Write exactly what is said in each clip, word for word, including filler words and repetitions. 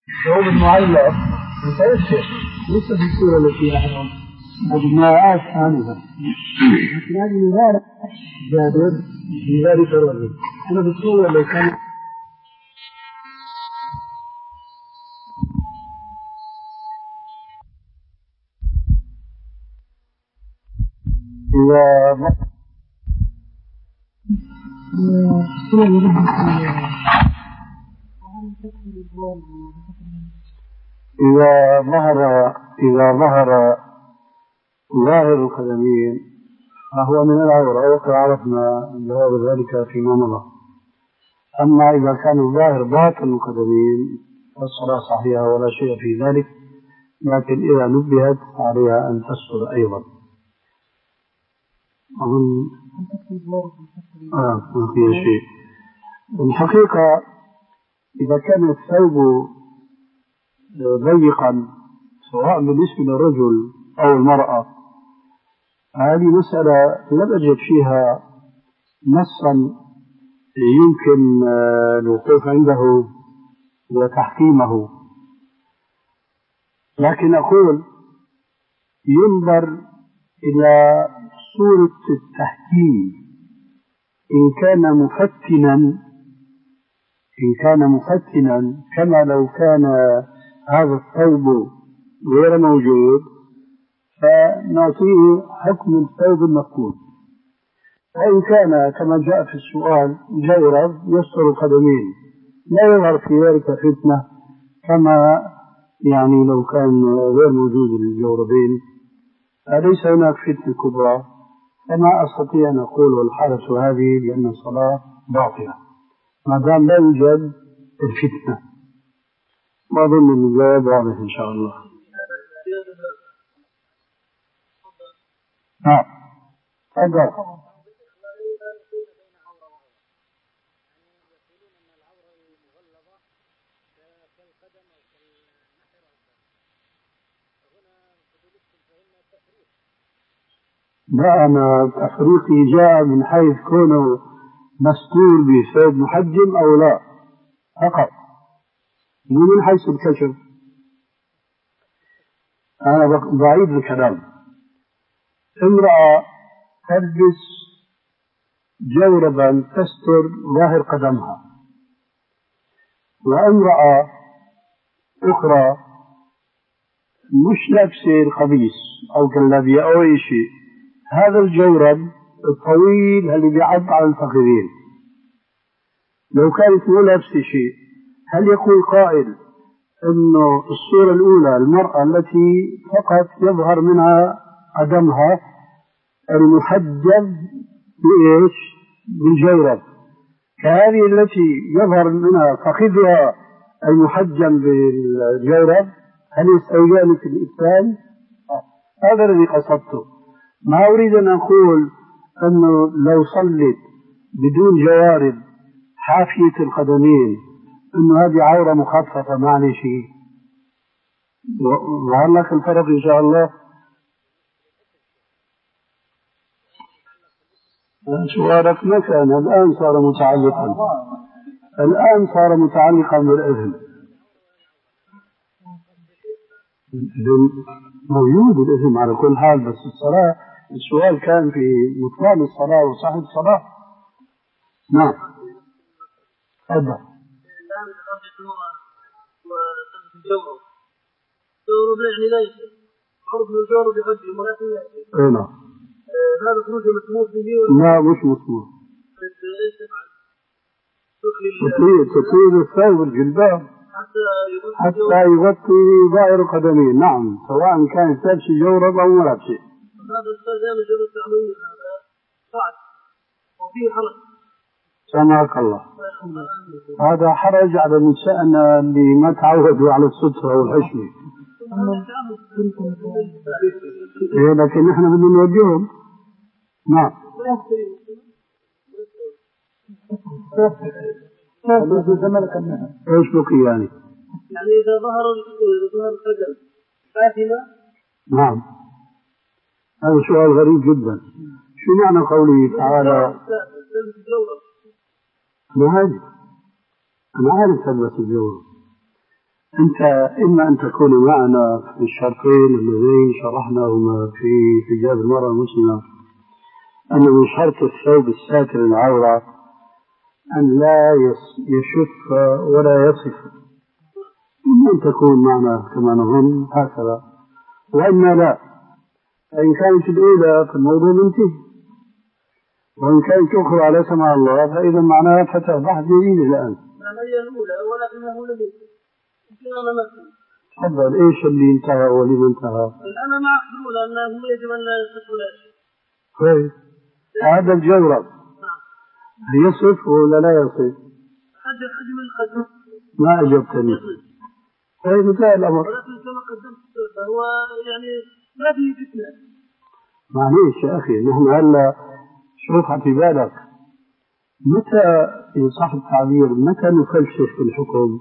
ثوب المعلق متأثر ليس في الصورة التي نحن مجموعات آنفة، لكن هذه مبارك جابر في ذلك الرجل. أنا بالصورة اللي كان إذا إذا ظهر إذا ظهر ظاهر القدمين فهو من العورة، وقد عرفنا جواب ذلك فيما مضى. أما إذا كان الظاهر باطن القدمين فالصلاة صحيحة ولا شيء في ذلك، لكن إذا نبهت عليها أن تستر أيضا. أظن آه ما فيها شيء. الحقيقة إذا كان الثوب ضيقا سواء بالنسبة للرجل أو المرأة، هذه مسألة لم أجد فيها نصا يمكن الوقوف عنده وتحكيمه، لكن أقول ينظر إلى صورة التحكيم. إن كان مفتنا إن كان مفتنا كما لو كان هذا الثوب غير موجود فنعطيه حكم الثوب المفقود. وإن كان كما جاء في السؤال جورب يستر القدمين لا يظهر في ذلك فتنة كما يعني لو كان غير موجود الجوربين، فليس هناك فتنة كبرى. فما أستطيع أن أقول والحالة هذه لأن الصلاة باطلة ما دام لا يوجد الفتنة. ما أظن أن الجواب واضح إن شاء الله. نعم تفضل. لا أنا تفريقي جاء من حيث كونه مستور بثوب محجم أو لا فقط، مو من حيث الكشف. أنا بعيد الكلام. امرأة تلبس جوربا تستر ظاهر قدمها، وامرأة أخرى مش لابسة القميص أو جلابية أو أي شيء، هذا الجورب الطويل اللي بيعض على الفخذين لو كانت مو لابسة شيء، هل يقول قائل إنه الصورة الأولى المرأة التي فقط يظهر منها قدمها المحجب بإيش؟ بالجورب، كهذه التي يظهر منها فخذها المحجم بالجورب، هل يستويان في الإسلام؟ هذا الذي قصدته. ما أريد أن أقول أنه لو صلت بدون جوارب حافية القدمين أنه هذه عورة مخففة معنى شيء. ظهر لك الفرق إن شاء الله. سؤالك ما كان، الآن صار متعلقا الآن صار متعلقا بالإذن. موجود الإثم على كل حال، بس الصلاة السؤال كان في بطلان الصلاة وصحة الصلاة. نعم تفضل. جورب يعني ليس عرف الجورب يقدم ولكن اي نعم هذا خروج مسموح به. لا مش مسموح. تطير تطير الثوب الجلباب حتى يغطي ظاهر القدمين. نعم سواء كانت لابسة جورب أو ما لابسة. هذا استخدام الجورب التعميمي هذا صعب وفيه حرج. سمعك الله. هذا حرج على النساء اللي ما تعودوا على السترة والحشمة. إيه لكن نحن بدنا نوجههم. نعم. ايش بقي يعني؟ يعني إذا ظهر ظهر القدم فاتمة. نعم هذا سؤال غريب جدا. شو معنى قوله تعالى؟ أنا عارف أنا عارف تلبس الجورب، أنت إما أن تكون معنا في الشرطين اللذين شرحناهما في حجاب المرأة المسلمة، أن من شرط الثوب الساتر العورة أن لا يشف ولا يصف، إما أن تكون معنا كما نظن هكذا، وإما لا. فإن كانت الأولى فالموضوع منتهي، وإن كانت أخرى لا سمع الله فإذا معناها فتح بحث جديد الآن. هي الأولى ولكنه لم ينتهي. تفضل، إيش اللي انتهى ولم انتهى؟ أنا مع الأولى أنه يجب أن لا يصف ولا شيء. كويس، هذا الجورب يصف ولا لا يصف؟ حجم حجم القدم. ما أجبتني. طيب انتهى الأمر. ولكن كما قدمت فهو يعني ما فيه فتنة. معليش يا أخي، نحن هلا شوف في بالك متى إن صح التعبير متى نفلسف في الحكم؟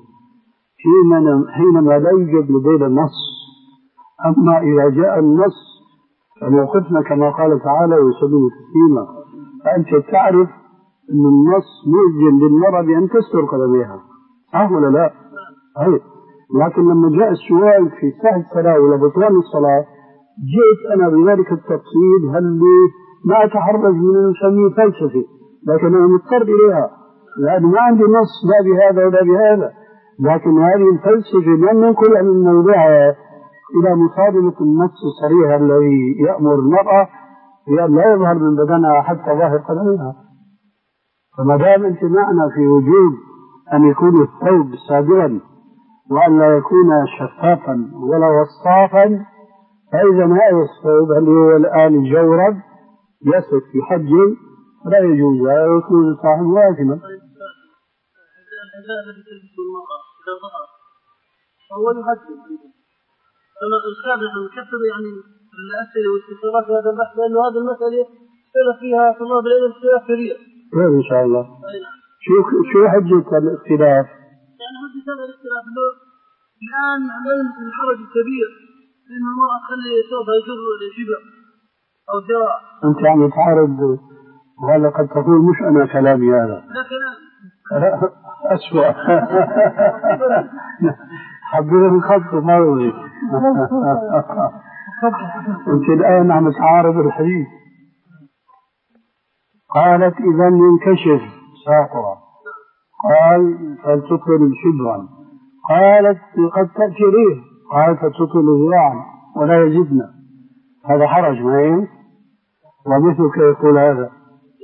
حينما لا يوجد لدينا نص. أما إذا جاء النص فموقفنا كما قال تعالى ويسلم تسليما، فأنت تعرف أن النص مؤذن للمرأة بأن تستر قدميها، صح ولا لا؟ أي. لكن لما جاء السؤال في صحة الصلاة ولا بطلان الصلاة جئت أنا بذلك التفصيل، هل ما أتحرج من أن نسميه فلسفي، لكن أنا مضطر إليها لأن ما عندي نص لا بهذا ولا بهذا. لكن هذه الفلسفة لن ننقلها من موضعها إلى مصادمة النص الصريح الذي يأمر المرأة بأن لا يظهر من بدنها حتى ظاهر قدمها. فما دام أنت معنا في وجود أن يكون الثوب سادرا وأن لا يكون شفافا ولا وصافا، فإذا هذا الثوب اللي هو الآن جورب يصف في حجه لا يجوز، لا يكون صاحب واثما. الحذاء الذي تلبسه المرأة إذا ظهر فهو يحجم. أنا أستاذ نحن نكثر يعني الأسئلة والاستفسارات في هذا البحث، لأن هذه المسألة اختلف فيها طلاب العلم اختلاف كبير. خير إن شاء الله. شو شو حجة الاختلاف؟ يعني حجة هذا الاختلاف له الآن عمل الحرج الكبير لأن المرأة تخلي ثوبها يجر الجبع أو ذراع. أنت يعني تعارض، وهذا قد تقول مش أنا كلامي هذا. لا كلام. أسوأ. حبيت الخط ما روي. أنت الآن عم تعارض الحديث. قالت إذا ينكشف ساقها، قال فلتطل شبرا، قالت قد تأتي ريح، قال فتطل ذراعا ولا يزدنا. هذا حرج ما هي؟ ومثلك يقول هذا.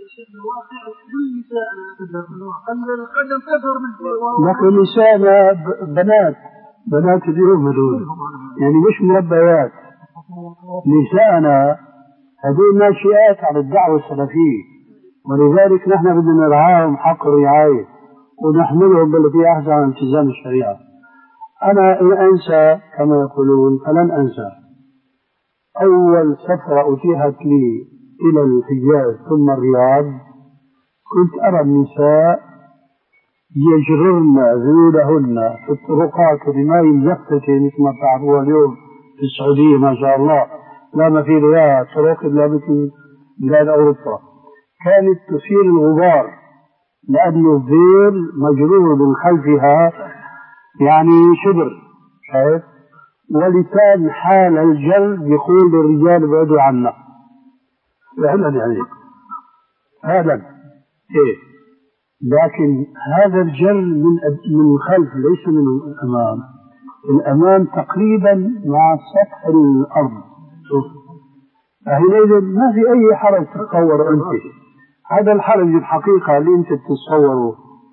لكن نساءنا بنات بنات اليوم هذول يعني مش مربيات. نساءنا هذول ناشئات على الدعوة السلفية، ولذلك نحن بدنا نرعاهم حق رعاية ونحملهم بالتي أحسن عن التزام الشريعة. أنا إن أنسى كما يقولون فلن أنسى أول سفرة أتيحت لي إلى الحجاز ثم الرياض، كنت أرى النساء يجررن ذيولهن في الطرقات بماء الزفتة مثل ما تعرفوها اليوم في السعودية ما شاء الله، لا ما في لها طرق إلا مثل بلاد أوروبا. كانت تثير الغبار لأن الذيل مجرور من خلفها يعني شبر، شايف؟ ولسان حال الجلد يقول للرجال ابعدوا عنا. فعلا يعني هذا إيه، لكن هذا الجر من من الخلف ليس من الأمام. الأمام تقريبا مع سطح الأرض. شوف فحينئذ ما في أي حرج تتصور أنت. هذا الحرج الحقيقة اللي أنت تتصوره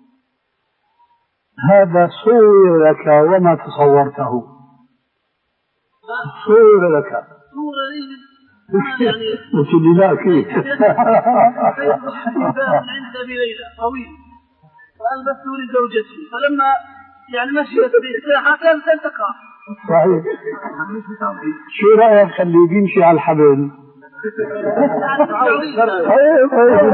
هذا صور لك وما تصورته. صور لك وش اللي لا كيف عند أبي ليلى طويل فألبسته لزوجتي فلما يعني مشيت بالساحة كانت تلتقى. صحيح. شو رأيك خليه بيمشي على الحبل؟ طيب طيب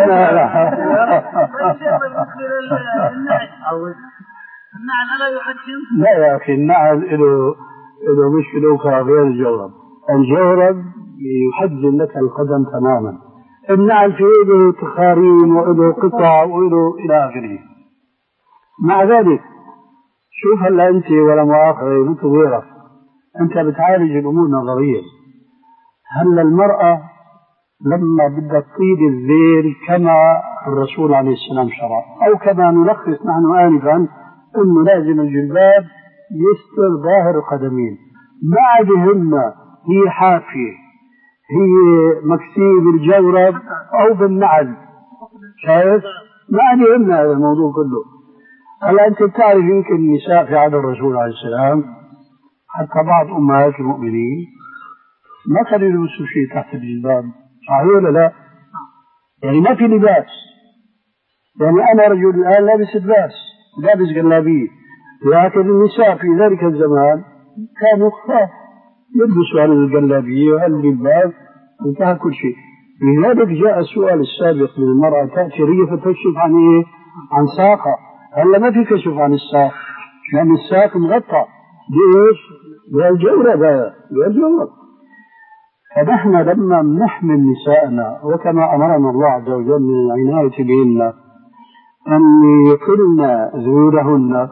النعل ألا يحجم؟ لا يا أخي النعل له له مشكلة أخرى غير الجورب. الجورب يحجم لك القدم تماما. النعل فيه له تخاريم وله قطع وله إلى آخره. مع ذلك شوف هلا أنت ولا مؤاخذة أنت غيرك، أنت بتعالج الأمور نظريا. هلا المرأة لما بدها تطيل الذيل كما الرسول عليه السلام شرع، أو كما نلخص نحن آنفا أنه لازم الجلباب يستر ظاهر القدمين، ما عادهن هي حافية، هي مكسية بالجورب أو بالنعل، شايف؟ ما عادهن هذا الموضوع كله. هلا أنت بتعرف يمكن النساء في عهد الرسول عليه السلام حتى بعض أمهات المؤمنين ما كانوا يلبسوا شيء تحت الجلباب، صحيح ولا لا؟ يعني ما في لباس. يعني أنا رجل الآن لابس لباس، لابس جلابية، لكن النساء في ذلك الزمان كانوا خفاف يلبسوا هذه الجلابية وهذا الجلباب وانتهى كل شيء. لذلك جاء السؤال السابق من المرأة تأتي ريفة تكشف عن إيه؟ عن ساقة. هلا ما في كشف عن الساق لأن الساق مغطى بإيش؟ بالجورب، هذا بالجورب. فنحن لما نحمل نساءنا وكما أمرنا الله عز وجل من العناية بهن أن يقلن ذيولهن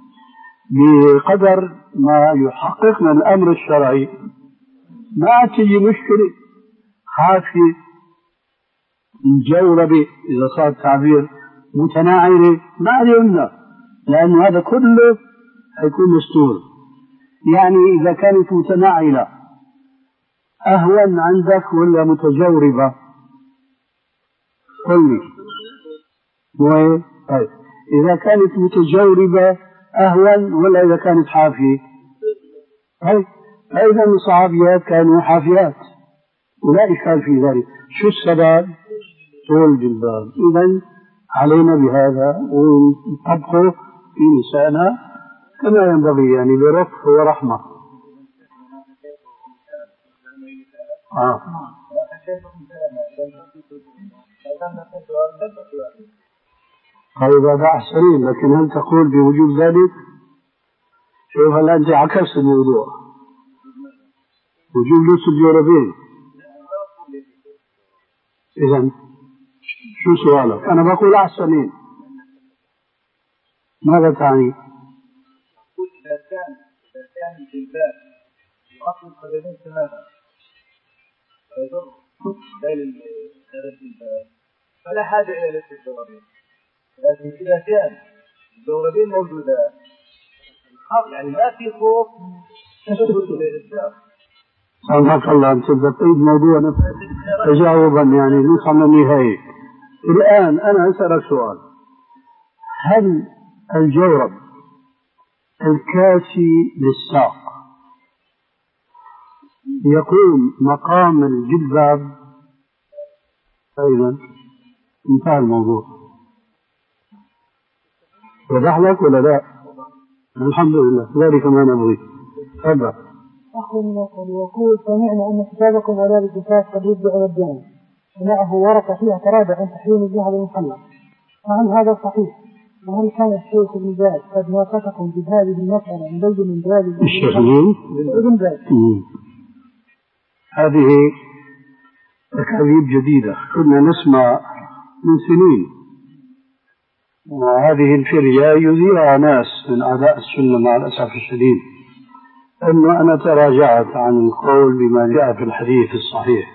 بقدر ما يحققنا الأمر الشرعي، ما تجي مشكلة خافية مجوربة إذا صار تعبير متناعرة ما عليهن، لأن هذا كله حيكون مستور. يعني إذا كانت متناعلة أهون عندك ولا متجوربة؟ قل لي. طيب إذا كانت متجوربة أهون ولا إذا كانت حافية؟ طيب أيضا الصحابيات كانوا حافيات ولا إشكال في ذلك. شو السبب؟ طول الجلباب. إذن علينا بهذا ونطبقه في نسائنا كما ينبغي، يعني برفق ورحمة. آه. طيب هذا أحسنين، لكن هل تقول بوجود ذلك؟ شوف هلا أنت عكست الموضوع. وجود لبس الجوربين. إذن شو سؤالك؟ أنا بقول أحسنين. ماذا تعني؟ أقول إذا كان إذا كان الجلباب يغطي القدمين تماما ويضر ليل هذا الجلباب فلا حاجة إلى لبس الجوربين، لكن إذا كان الجوربين موجودات يعني ما في خوف تشدد للإسلام. سامحك الله أنت بتعيد موضوع نفسه تجاوبا يعني نوصل للنهاية. الآن أنا أسألك سؤال، هل الجورب الكاسي للساق يقوم مقام الجلباب؟ أيضا انتهى الموضوع. وضح لك ولا لا؟ الحمد لله ذلك ما نبغي. تفضل. أخو من يقول يقول سمعنا أن كتابكم على الكتاب قد يبدأ الدين ومعه ورقة فيها تراجع عن تحريم الجهل المحلى، فهل هذا صحيح؟ وهل كان الشيخ ابن باز قد ناقشكم بهذه المسألة مبين من ذلك؟ الشيخ ابن باز هذه أكاذيب جديدة كنا نسمع من سنين، وهذه الفرية يذيعها ناس من أعداء السنة مع الأسف الشديد، أنه أنا تراجعت عن القول بما جاء في الحديث الصحيح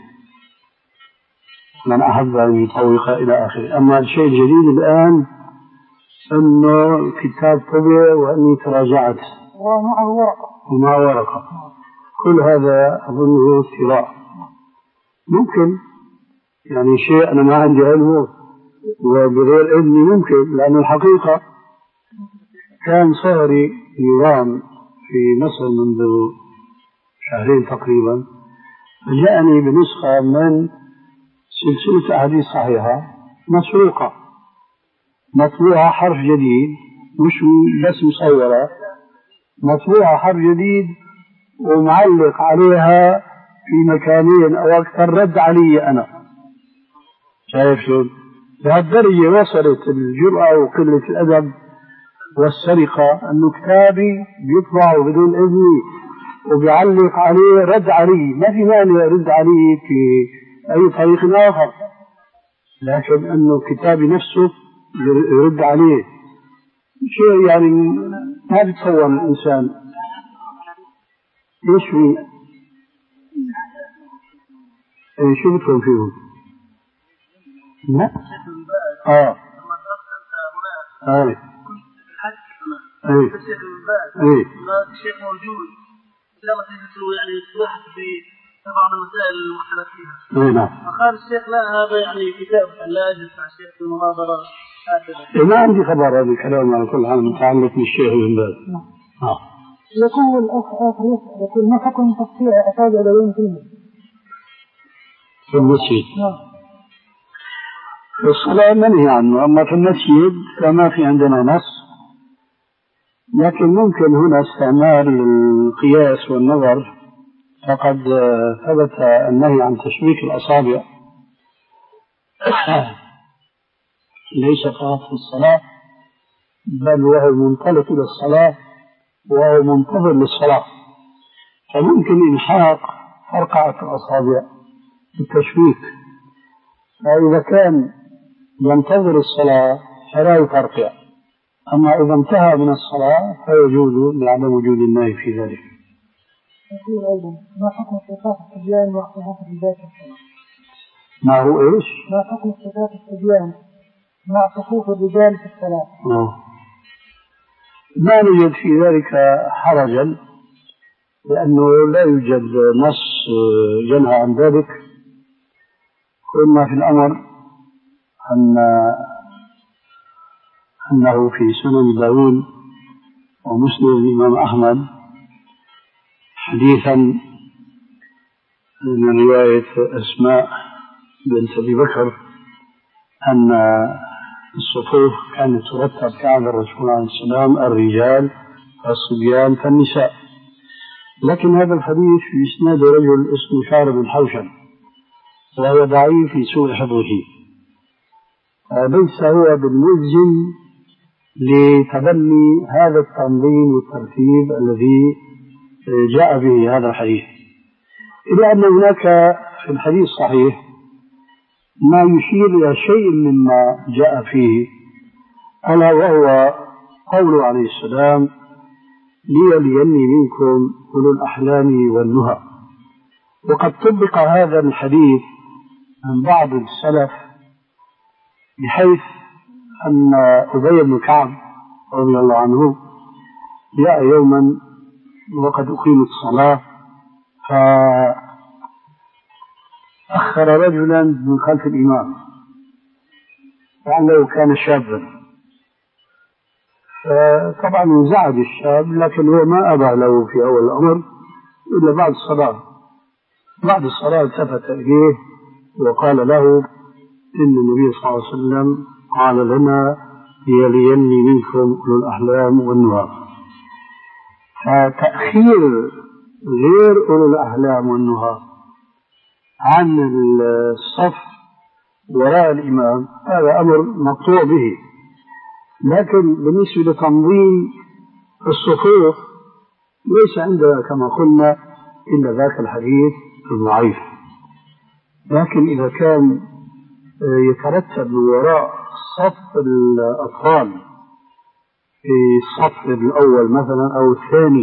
من أحب أن يطوق إلى آخره. أما الشيء الجديد الآن أنه كتاب طبع وأني تراجعت ومعه ورقة ومع ورقة، كل هذا أظنه افتراء. ممكن يعني شيء أنا ما عندي علمه وبغير علمي ممكن، لأن الحقيقة كان صهري يرام في مصر منذ شهرين تقريبا، جاءني بنسخة من سلسلة أحاديث صحيحة مسروقة مطبوعة حرف جديد، مش بس مصورة، مطبوعة حرف جديد ومعلق عليها في مكانين أو أكثر رد علي أنا. شايف شلون؟ بهالدرجة وصلت الجرأة وقلة الأدب والسرقة أنه كتابي بيطبع بدون إذني وبيعلق عليه رد علي. ما في مانع رد عليه في أي طريق آخر، لكن أنه كتابي نفسه يرد عليه شيء يعني ما بيتصور الإنسان إيش في إيه شو بتفهم فيهم؟ لا آه آه ايه الشيخ من بعد ايه الشيخ موجود لما تجلسوا يعني تبحث في بعض المسائل المختلف فيها. ايه نعم. فقال الشيخ لا هذا يعني كتاب لا اجلس مع الشيخ في المناظره هكذا. إيه ما عندي خبر هذا الكلام على كل حال متعلق بالشيخ من بعد. اه. يقول الاخ اخر يقول ما حكم تقطيع اصابع اليدين في المسجد؟ في المسجد. نعم. في الصلاة منهي عنه، أما في المسجد فما في عندنا نص، لكن ممكن هنا استعمال القياس والنظر، فقد ثبت النهي عن تشبيك الأصابع ليس فقط في الصلاة بل وهو منطلق إلى الصلاة وهو منتظر للصلاة، فممكن إلحاق فرقعة الأصابع بالتشبيك، فإذا كان ينتظر الصلاة فلا يفرقع، أما إذا انتهى من الصلاة فيجوز لعدم وجود النهي في ذلك. يقول أيضا ما حكم استيقاظ الصبيان وقتها في بداية الصلاة؟ ما هو إيش؟ ما حكم استيقاظ الصبيان مع صفوف الرجال في الصلاة؟ آه. ما نوجد في ذلك حرجا، لأنه لا يوجد نص ينهى عن ذلك، كما في الأمر أن أنه في سنن داود ومسند الإمام أحمد حديثا من رواية أسماء بنت أبي بكر أن الصفوف كانت ترتب في عهد الرسول عليه السلام الرجال والصبيان فالنساء، لكن هذا الحديث في إسناد رجل اسمه شعر بن حوشب وهو ضعيف في سوء حفظه، ليس هو بالملزم لتبني هذا التنظيم والترتيب الذي جاء به هذا الحديث، إلا أن هناك في الحديث الصحيح ما يشير إلى شيء مما جاء فيه، ألا وهو قوله عليه السلام ليليني منكم أولو الأحلام والنهى. وقد طبق هذا الحديث عن بعض السلف بحيث أن أبي بن كعب رضي الله عنه جاء يوما وقد أقيمت الصلاة فأخر رجلا من خلف الإمام لعله كان شابا، فطبعا انزعج الشاب، لكن هو ما أبى له في أول الأمر إلا بعد الصلاة. بعد الصلاة التفت إليه وقال له إن النبي صلى الله عليه وسلم قال لنا ليليني منكم أولو الأحلام والنهى، فتأخير غير أولو الأحلام والنهى عن الصف وراء الإمام هذا أمر مقطوع به، لكن بالنسبة لتنظيم الصفوف ليس عندنا كما قلنا إلا ذاك الحديث الضعيف، لكن إذا كان يترتب من وراء صف الأطفال في الصف الأول مثلا أو الثاني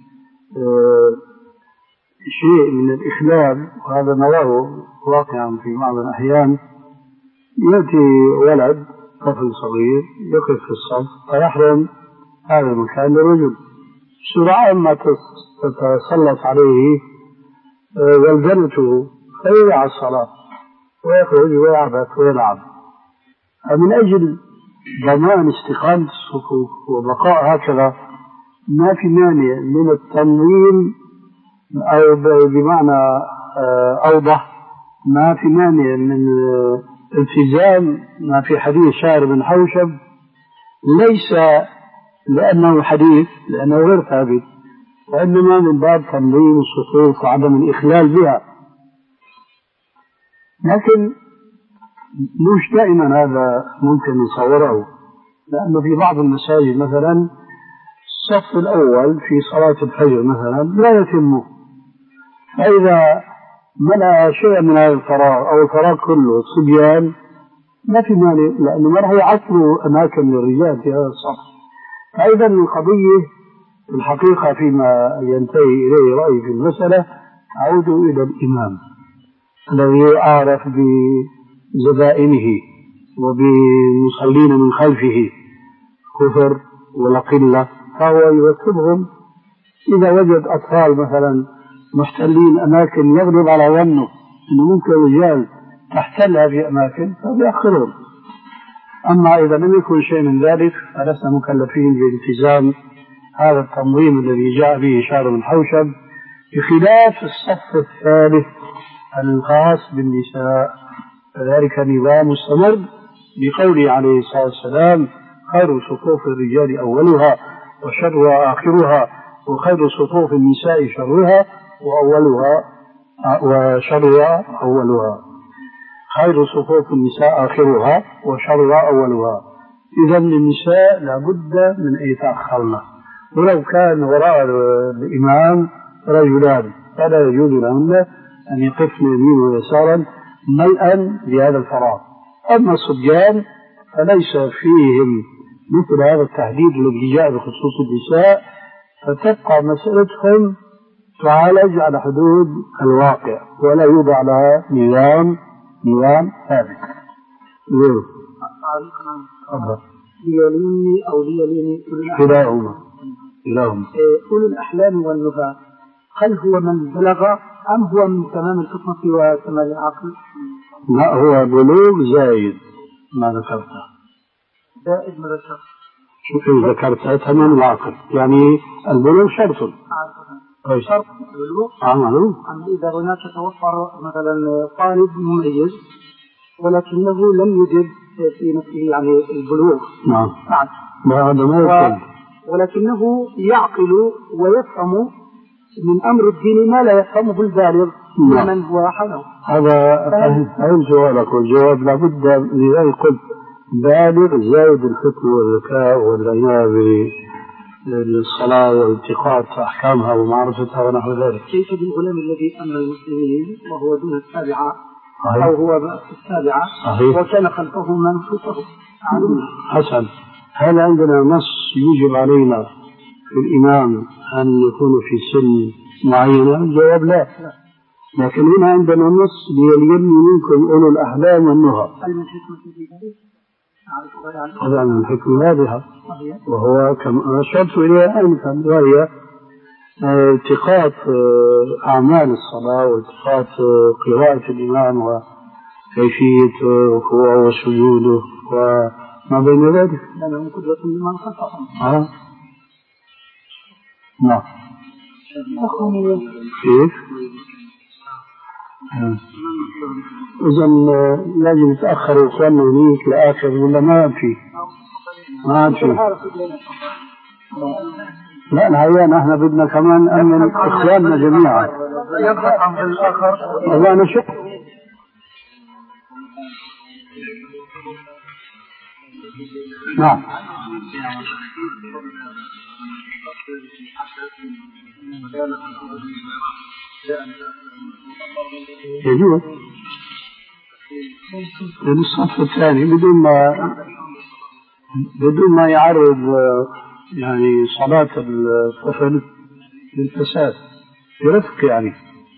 شيء من الإخلال، وهذا نراه واقعا في بعض الأحيان، يأتي ولد طفل صغير يقف في الصف فيحرم هذا المكان للرجل، سرعان ما تتسلط عليه والدنته فيضيع الصلاة ويخرج ويعبث ويلعب. فمن أجل ضمان استقامة الصفوف وبقاء هكذا ما في مانع من التنظيم، أو بمعنى أوضح ما في مانع من التزام ما في حديث شعر بن حوشب، ليس لأنه حديث لأنه غير ثابت، وإنما من باب تنظيم الصفوف وعدم الإخلال بها. لكن مش دائما هذا ممكن نصوره، لأنه في بعض المساجد مثلا الصف الأول في صلاة الفجر مثلا لا يتم، فإذا ملأ شيء من هذا الفراغ أو الفراغ كله صبيان ما في مانع، لأنه ما راح يعطلوا أماكن للرجال في هذا الصف، أيضا القضية في الحقيقة فيما ينتهي إليه رأيي في المسألة أعود إلى الإمام الذي أعرف بزبائنه وبمصلين من خلفه كثر ولا قلة، فهو يرتبهم. إذا وجد أطفال مثلا محتلين أماكن يغلب على ظنه أنه ممكن رجال تحتلها في أماكن فبيأخرهم. أما إذا لم يكن شيء من ذلك فلسنا مكلفين بالتزام هذا التنظيم الذي جاء به شارع بن حوشب، بخلاف الصف الثالث الخاص بالنساء، فذلك نظام مستمر بقوله عليه الصلاة والسلام: خير صفوف الرجال أولها وشرها آخرها، وخير صفوف النساء شرها وأولها وشرها أولها. خير صفوف النساء آخرها وشرها أولها. إذا النساء لابد من أن يتأخرن، ولو كان وراء الإمام رجلان فلا يجوز لهن أن يقفن يمينا ويسارا ملءا لهذا الفراغ. أما الصبيان فليس فيهم مثل هذا التحديد الذي جاء بخصوص النساء، فتبقى مسألتهم تعالج على حدود الواقع ولا يوضع لها نظام نظام ثابت. ليليني أو ليليني كلاهما كلاهما أولو الأحلام والنهى، هل هو من بلغ أم هو من تمام الفطنة وكمال العقل؟ لا، هو بلوغ زايد ما ذكرته. زائد ما ذكرت. شوف ذكرتها تمام العقل، يعني البلوغ شرط. شرط البلوغ. عمله. إذا هناك توفر مثلا طالب مميز ولكنه لم يجد في نفسه يعني البلوغ. نعم. بعد. هذا ما يمكن. ولكنه يعقل ويفهم من أمر الدين ما لا يفهمه البالغ ممن هو حوله. هذا فهم جوابك، والجواب لابد لذلك قلت بالغ زائد الفقه والذكاء والعناية بالصلاة والاتقاء أحكامها ومعرفتها ونحو ذلك. كيف بالغلام الذي أمر المسلمين وهو دون السابعة أو هو في السابعة صحيح. وكان خلفه من فوقه؟ حسن، هل عندنا نص يجب علينا في الإمام أن يكون في سن معينة؟ الجواب لا. لكن هنا عندنا نص ليلين منكم أولو الأحلام والنهى. هذا من الحكمة واضحة، وهو كما أشرت إليها آنفا، وهي التقاط أعمال الصلاة والتقاط قراءة الإمام وكيفية ركوعه وسجوده وما بين ذلك. لأنهم قدوة لمن خلفهم. آه. نعم. كيف؟ إذا لازم يتأخر إخواننا هنيك لآخر ولا ما في؟ ما في. لا الحقيقة نحن بدنا كمان أمن إخواننا جميعا. والله نشك. نعم. يجوز الصف الثاني بدون ما بدون ما يعرض يعني صلاة الطفل للفساد برفق يعني.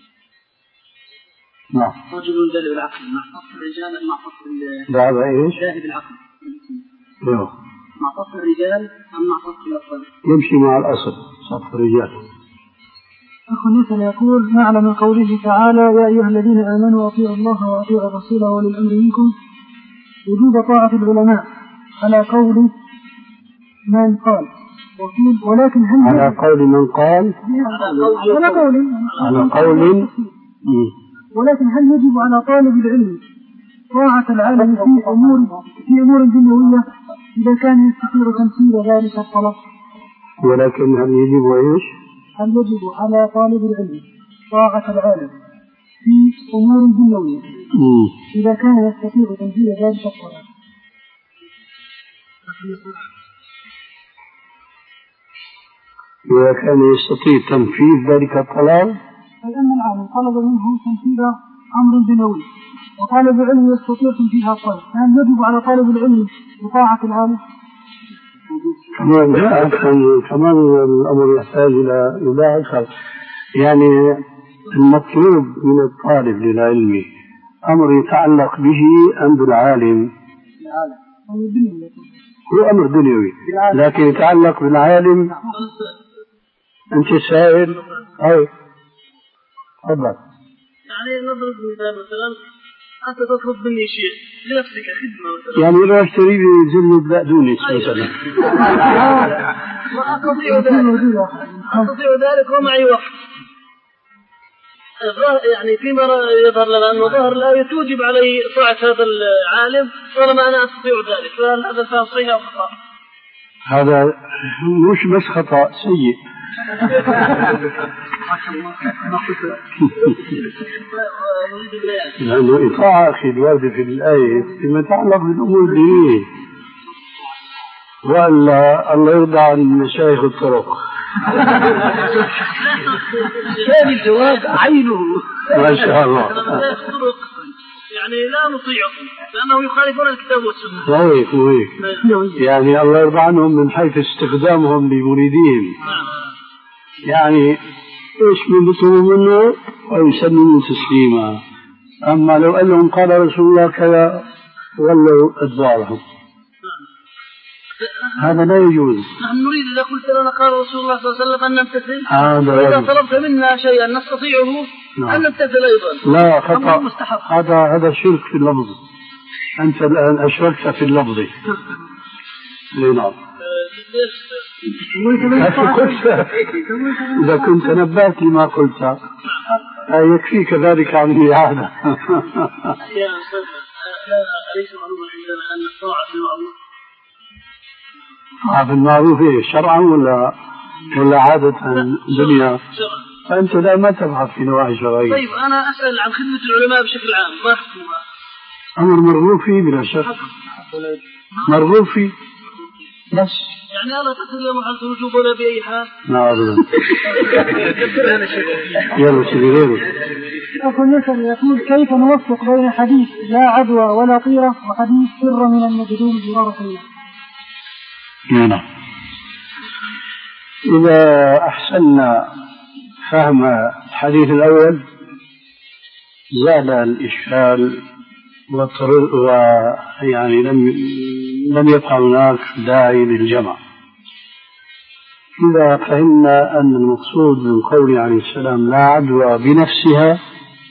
نعم. رجل جانب العقل مع فصل الرجال مع فصل هذا ايش؟ جانب العقل. ايوه. مع فصل الرجال أم مع فصل الأطفال؟ يمشي مع الأصل صف الرجال. أخ يسأل يقول: نعلم من قوله تعالى: يا أيها الذين آمنوا أطيعوا الله وأطيعوا الرسول وأولي الأمر منكم، وجوب طاعة العلماء على قول من قال، ولكن هل على قول من قال على قول على قول ولكن هل يجب على طالب العلم طاعة العالم في أمور في أمور دنيوية إذا كان يستطيع تنفيذ ذلك الطلب؟ ولكن هل يجب ايش؟ هل يجب على طالب العلم طاعة العالم في أمور دنيوية إذا كان يستطيع تنفيذ ذلك الطلب؟ إذا كان يستطيع تنفيذ ذلك الطلب، فإن العالم طلب منه تنفيذ أمر دنيوي وطالب العلم يستطيع تنفيذ الطلب، هل يجب على طالب العلم بطاعة العالم؟ كمان كمان الأمر يحتاج إلى إيضاح آخر. يعني المطلوب من الطالب للعلم أمر يتعلق به أم بالعالم؟ هو أمر دنيوي لكن يتعلق بالعالم. أنت سائل؟ أي تفضل. يعني نضرب مثال مثلا أنت تطلب مني شيء لنفسك خدمة مثلا، يعني إذا أشتري لي زلة بقدونس مثلا ما أستطيع ذلك أستطيع ذلك ومعي وقت. يعني فيما يظهر لنا أنه ظهر الآية توجب علي طاعة هذا العالم طالما أنا أستطيع ذلك، فهل هذا فهم صحيح أو خطأ؟ هذا مش بس خطأ سيء. لأنه إطاعة أخي الواردة في الآية فيما يتعلق بالأمور الدينية، وألا الله يرضى عن مشايخ الطرق. كان الجواب عينه ما شاء الله. يعني لا نطيعهم لأنهم يخالفون الكتاب والسنة. وهيك وهيك يعني الله يرضى عنهم من حيث استخدامهم لمريدين. يعني ايش من بيطلبوا منه ويسلموا تسليما. اما لو قال لهم قال رسول الله كذا ولوا ادبارهم، هذا لا يجوز. نحن نريد اذا قلت لنا قال رسول الله صلى الله عليه وسلم ان نمتثل، واذا طلبت منا شيئا نستطيعه نعم. ان نمتثل ايضا. لا خطأ، هذا هذا شرك في اللفظ. انت الان اشركت في اللفظ. نعم. إذا كنت نبهت لما قلت يكفيك ذلك عن الإعادة. يا أستاذ أليس معلومة عندنا أن الطاعة في المعروف؟ طاعة في المعروف إيه شرعا ولا ولا عادة دنيا؟ فأنت لا ما تبحث في نواحي شرعية. طيب أنا أسأل عن خدمة العلماء بشكل عام، ما حكمها؟ أمر مرغوب فيه بلا شك، مرغوب فيه بس. يعني لا تتكلم عن الوجوب ولا بأي حال. نعم. يلا سيدي غيره. أقول مثلا يقول كيف نوفق بين حديث لا عدوى ولا طيرة وحديث سر من المجدوم ببارك الله. نعم. إذا أحسننا فهم الحديث الأول زال الإشكال والطرق ويعني لم لم يبقى هناك داعي للجمع. إذا فهمنا أن المقصود من قوله عليه السلام لا عدوى بنفسها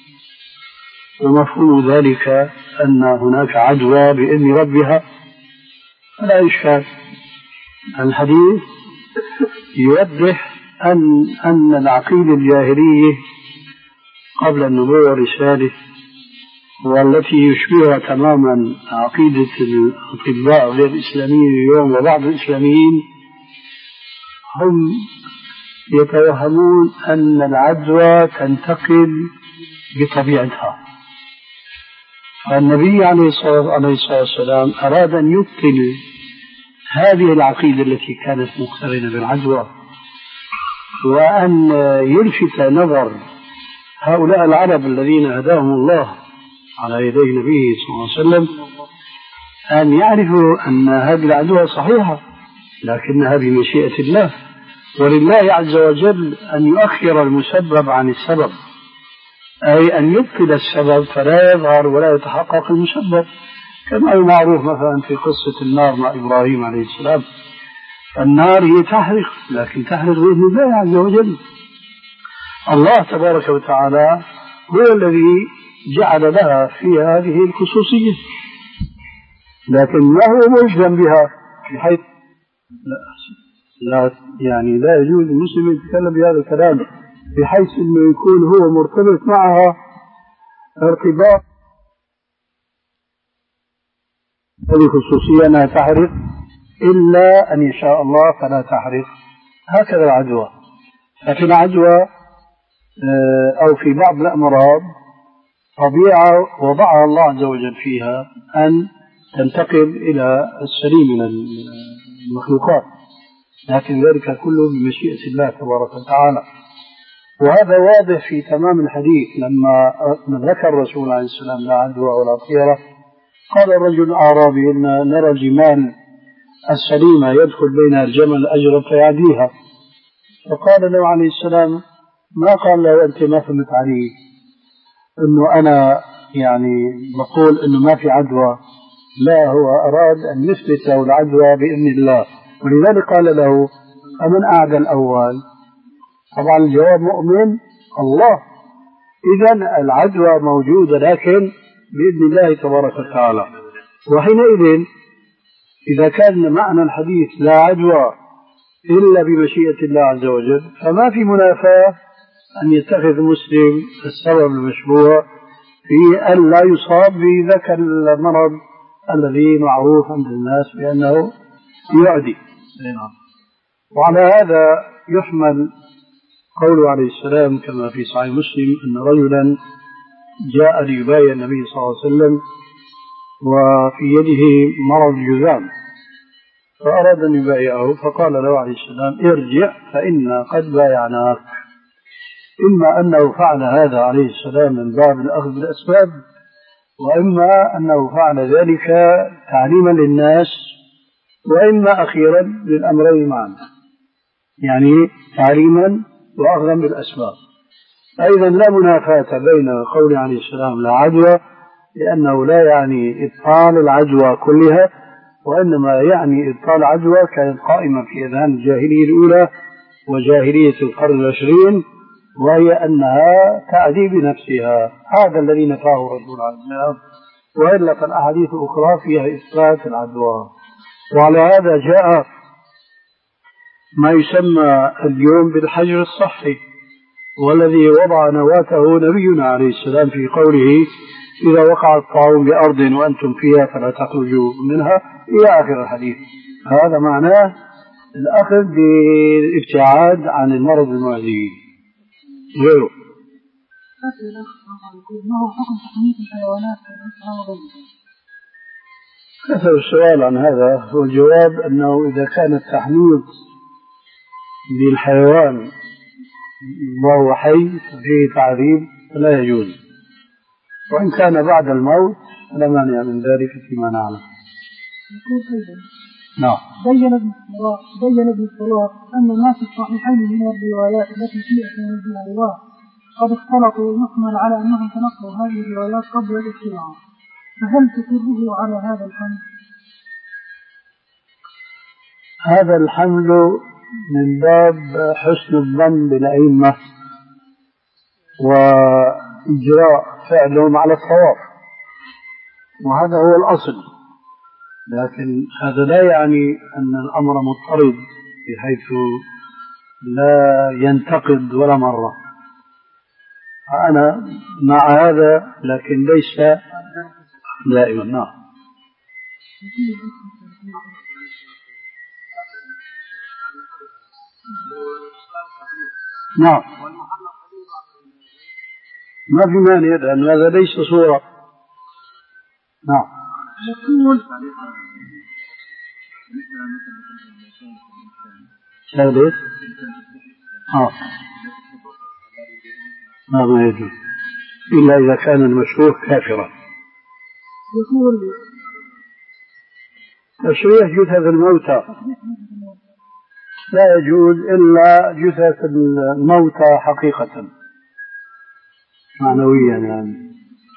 ومفهوم ذلك أن هناك عدوى بإذن ربها فلا إشكال. الحديث يوضح أن أن العقيدة الجاهلية قبل النبوة والرسالة والتي يشبهها تماما عقيدة الأطباء غير الإسلاميين اليوم وبعض الإسلاميين هم يتوهمون أن العدوى تنتقل بطبيعتها. فالنبي عليه الصلاة والسلام أراد أن يبطل هذه العقيدة التي كانت مقترنة بالعدوى وأن يلفت نظر هؤلاء العرب الذين هداهم الله على يدي نبيه صلى الله عليه وسلم أن يعرفوا أن هذه العدوى صحيحة لكنها بمشيئة الله، ولله عز وجل أن يؤخر المسبب عن السبب، أي أن يبطل السبب فلا يظهر ولا يتحقق المسبب، كما هو معروف مثلا في قصة النار مع إبراهيم عليه السلام. النار هي تحرق لكن تحرق بإذن الله عز وجل. الله تبارك وتعالى هو الذي جعل لها في هذه الخصوصية، لكن ما هو ملزم بها بحيث لا, لا يعني لا يجوز المسلم يتكلم بهذا الكلام بحيث انه يكون هو مرتبط معها ارتباط هذه خصوصية انها تحرق الا ان يشاء الله فلا تحرق. هكذا العدوى. لكن العدوى او في بعض الامراض طبيعة وضعها الله عز وجل فيها أن تنتقل إلى السليم من المخلوقات، لكن ذلك كله بمشيئة الله تبارك وتعالى. وهذا واضح في تمام الحديث لما ذكر الرسول عليه السلام لا عدوى ولا طيرة. قال الرجل الأعرابي إن نرى الجمال السليمة يدخل بينها الجمل الأجرب فيعديها. فقال له عليه السلام ما قال له أنت ما فهمت علي أنه أنا يعني بقول أنه ما في عدوى، لا، هو أراد أن يثبت له العدوى بإذن الله، ولذلك قال له أمن أعدى الأول؟ طبعا الجواب مؤمن الله. إذا العدوى موجودة لكن بإذن الله تبارك وتعالى. وحينئذ إذا كان معنى الحديث لا عدوى إلا بمشيئة الله عز وجل، فما في منافاة أن يتخذ مسلم السبب المشروع في أن لا يصاب بذاك المرض الذي معروف عند الناس بأنه يعدي. وعلى هذا يحمل قوله عليه السلام كما في صحيح مسلم أن رجلا جاء ليبايع النبي صلى الله عليه وسلم وفي يده مرض جذام، فأراد أن يبايعه، فقال له عليه السلام ارجع فإنا قد بايعناك. إما أنه فعل هذا عليه السلام من باب الأخذ بالأسباب، وإما أنه فعل ذلك تعليما للناس، وإما أخيرا للأمرين معا، يعني تعليما وأخذا بالأسباب. أيضا لا منافاة بين قول عليه السلام لا عدوى، لأنه لا يعني إبطال العدوى كلها، وإنما يعني إبطال عدوى كانت قائمة في أذهان الجاهلية الأولى وجاهلية القرن العشرين، وهي أنها تعدي بنفسها. هذا الذي نفاه الرسول عليه السلام، وإلا فالأحاديث الأخرى فيها إثبات العدوى. وعلى هذا جاء ما يسمى اليوم بالحجر الصحي، والذي وضع نواته نبينا عليه السلام في قوله إذا وقع الطاعون بأرض وأنتم فيها فلا تخرجوا منها إلى آخر الحديث. هذا معناه الأخذ بالابتعاد عن المرض المعدي غيره. كثر السؤال عن هذا، والجواب أنه إذا كان التحنيط للحيوان وهو حي فيه تعذيب فلا يجوز، وإن كان بعد الموت لا مانع من ذلك فيما نعلم. نعم. بين ابن الصلاح بين ابن الصلاح أن ما في الصحيحين من الروايات التي فيها تنزيل الله قد اختلطوا، يحمل على أنهم تنقلوا هذه الروايات قبل الاختلاط، فهل تكره على هذا الحمل؟ هذا الحمل من باب حسن الظن بالأئمة وإجراء فعلهم على الصواب، وهذا هو الأصل، لكن هذا لا يعني أن الأمر مضطرد بحيث لا ينتقد ولا مرة. أنا مع هذا لكن ليس دائما. نعم. نعم ما في مانع لأن هذا ليس صورة. نعم. ثالث آه. ما ما يجوز إلا إذا كان المشروع كافرا. تشريح جثث الموتى لا يجوز إلا جثث الموتى حقيقة معنويا، يعني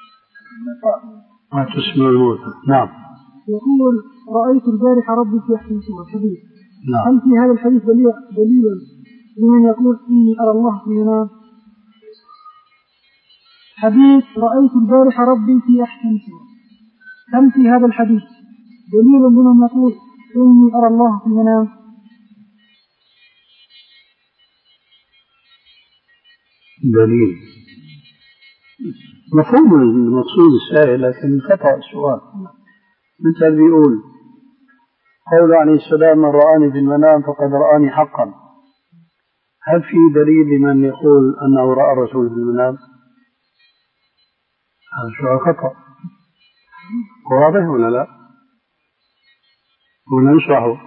ما تسمى الموتى. نعم. يقول رأيت البارح ربي في أحسن صور حديث. نعم. هل في هذا الحديث دليل دليل لمن يقول إني أرى الله في المنام؟ حديث رأيت البارح ربي في أحسن صور، هل في هذا الحديث دليل لمن يقول إني أرى الله في المنام؟ دليل مفهوم المقصود السائل، لكن خطأ السؤال. مثل بيقول قول عليه السلام من رآني في المنام فقد رآني حقا، هل في دليل لمن يقول أنه رأى الرسول في المنام؟ هذا سؤال خطأ. واضح ولا لا؟ ونشرحه.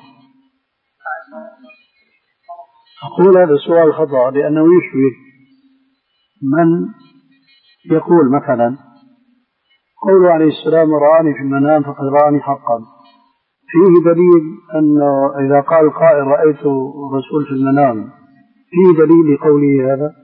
أقول هذا سؤال خطأ لأنه يشبه من يقول مثلا قول عليه السلام رآني في المنام فقد رآني حقا، فيه دليل أنه إذا قال قائل رأيت الرسول في المنام فيه دليل لقوله هذا؟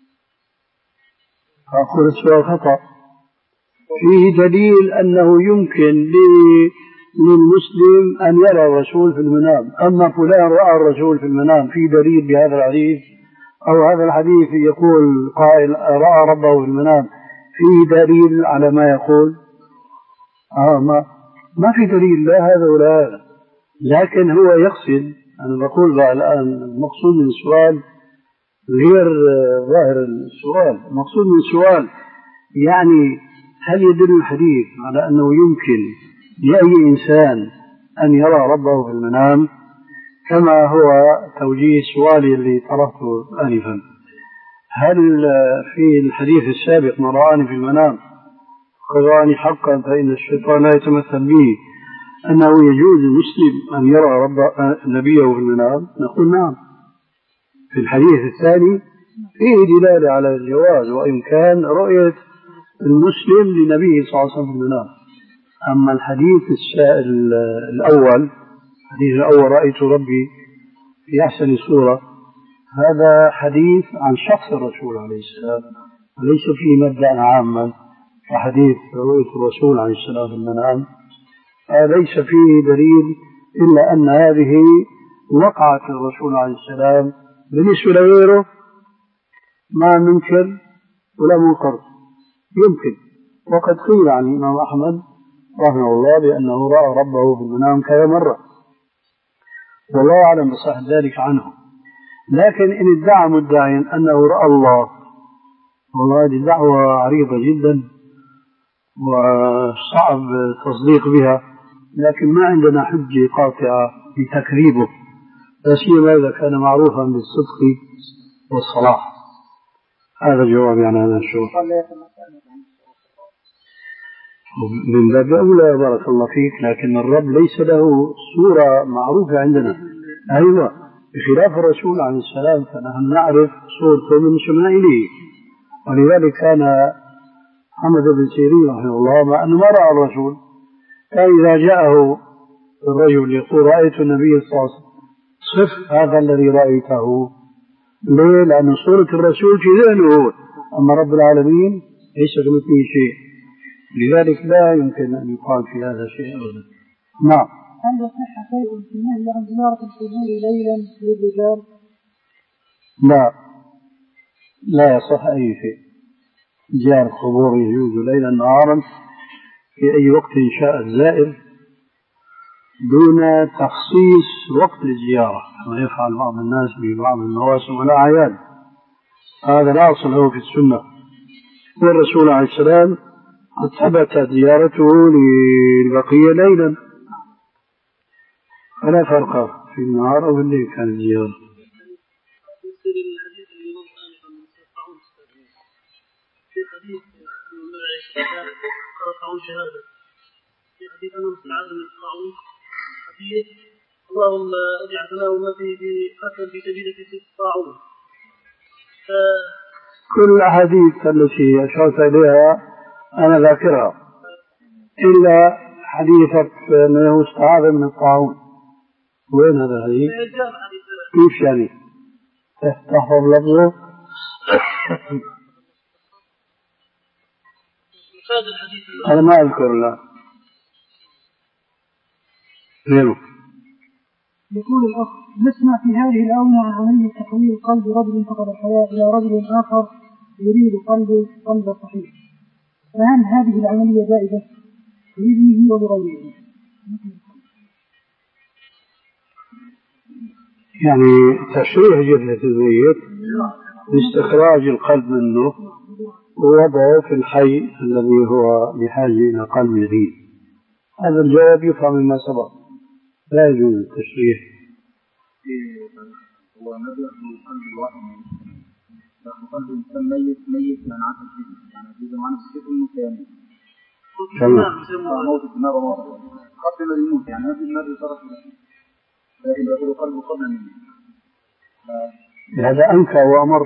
أقول السؤال خطأ. فيه دليل أنه يمكن للمسلم أن يرى الرسول في المنام. أما فلان رأى الرسول في المنام في دليل بهذا الحديث، أو هذا الحديث يقول قائل رأى ربه في المنام فيه دليل على ما يقول؟ آه ما, ما في دليل لا هذا ولا هذا. لكن هو يقصد، أنا بقول بقى الآن المقصود من السؤال غير ظاهر السؤال. المقصود من السؤال يعني هل يدل الحديث على أنه يمكن لأي إنسان أن يرى ربه في المنام، كما هو توجيه سؤالي اللي طرحته آنفا؟ هل في الحديث السابق من رآني في المنام قد رآني حقا فإن الشيطان لا يتمثل به أنه يجوز للمسلم أن يرى رب نبيه في المنام؟ نقول نعم. في الحديث الثاني فيه دلالة على الجواز وإمكان رؤية المسلم لنبيه صلى الله عليه وسلم في المنام. أما الحديث الأول، الحديث الأول رأيت ربي في أحسن صورة، هذا حديث عن شخص الرسول عليه السلام وليس فيه مبدأ عاما كحديث رؤية الرسول عليه السلام في المنام. ليس فيه دليل إلا أن هذه وقعت الرسول عليه السلام. بالنسبة لغيره ما منكر ولا منكر، يمكن. وقد قيل عن الإمام أحمد رحمه الله بأنه رأى ربه في المنام كذا مرة، والله أعلم بصحة ذلك عنه. لكن إن ادعى مدعي أنه رأى الله، والله هذه دعوة عريضة جدا وصعب تصديق بها، لكن ما عندنا حجة قاطعة لتكذيبه، لا سيما إذا كان معروفا بالصدق والصلاح. هذا جوابي عن هذا السؤال. من باب أولى بارك الله فيك، لكن الرب ليس له صورة معروفة عندنا. أيوة، بخلاف الرسول عليه السلام فنحن نعرف صورته من شمائله، ولذلك كان محمد بن سيرين رحمه الله مع أنه ما رأى الرسول كان إذا جاءه الرجل يقول رأيت النبي صلى الله عليه وسلم صف هذا الذي رأيته. ليه؟ لأن صورة الرسول في ذهنه، أما رب العالمين ليس كمثله شيء، لذلك لا يمكن أن يقال في هذا شيء أبدا. نعم. هل يصح شيء في النهي عن زيارة القبور ليلا للرجال؟ لا، لا يصح أي شيء. زيارة القبور يجوز ليلا نهارا في أي وقت شاء الزائر دون تخصيص وقت الزيارة كما يفعل بعض الناس ببعض المواسم والأعياد. هذا لا أصل له في السنة، والرسول عليه السلام قد ثبت زيارته للبقية ليلا، فلا فرق في النهار أو الليل كان الزيارة. في حديث قطعوا شهادة في حديث أنهم استعاذوا من الطاعون، حديث اللهم اجعل تناومتي بقتل في سبيلك في الطاعون. كل الأحاديث التي أشرت إليها أنا ذاكرها إلا حديثك أنه استعاذ من الطاعون. وين هذا الحديث؟ كيف يعني؟ تحفظ لفظه؟ أنا ما أذكر. لا غيره. يقول الأخ: نسمع في هذه الآونة عن عملية تحويل قلب رجل فقد الحياة إلى رجل آخر يريد قلب قلب صحيح، فهل هذه العملية جائزة لابنه ولغيره؟ يعني تشريح جثة الميت باستخراج القلب منه ووضعه في الحي الذي هو بحاجة إلى قلب جديد. هذا الجواب يفهم مما سبق، لا يجوز التشريح. هو مبلغ من قلب الواحد قلب الإنسان ميت ميت من عشر سنين، يعني إذا معنا في سنين مكانين موت الدماغ وموت قبل ما يموت، يعني هذه المرة صارت لكن يقول قلب قبل أن يموت. هذا أنكى وأمر.